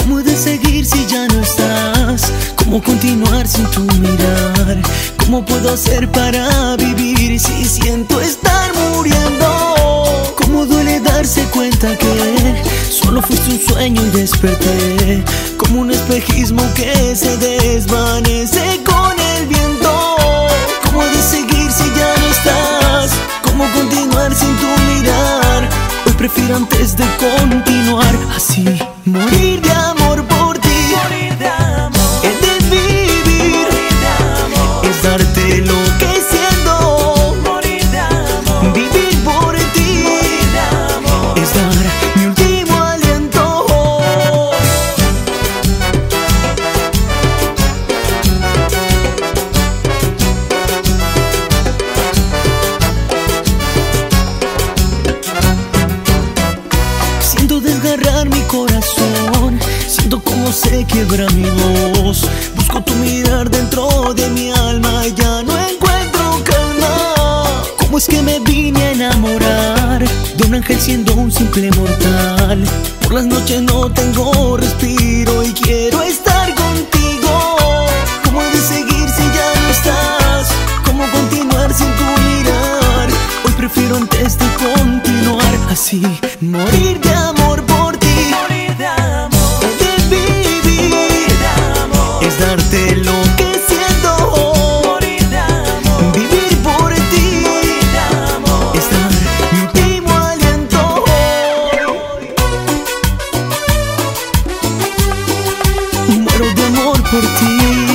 ¿Cómo he de seguir si ya no estás? ¿Cómo continuar sin tu mirar? ¿Cómo puedo hacer para vivir si siento estar muriendo? ¿Cómo duele darse cuenta que solo fuiste un sueño y desperté como un espejismo que se desvanece con el viento? ¿Cómo he de seguir si ya no estás? ¿Cómo continuar sin tu mirar? Hoy prefiero antes de continuar así morir de amor por ti. Morir de amor. Es de vivir, Morir de amor. es darte lo que siento. Morir de amor. Vivir por ti, Morir de amor. es dar mi último aliento. Siento desgarrar mi corazón, siento como se quiebra mi voz. Busco tu mirar dentro de mi alma y ya no encuentro calma. ¿Cómo es que me vine a enamorar de un ángel siendo un simple mortal? Por las noches no tengo respiro y quiero estar contigo. ¿Cómo he de seguir si ya no estás? ¿Cómo continuar sin tu mirar? Hoy prefiero antes de continuar así morir de amor por ti. Morir de amor. Es de vivir, Morir de amor. es darte lo que siento. Morir de amor. Vivir por ti, Morir de amor. es dar mi último aliento. Muero de amor por ti.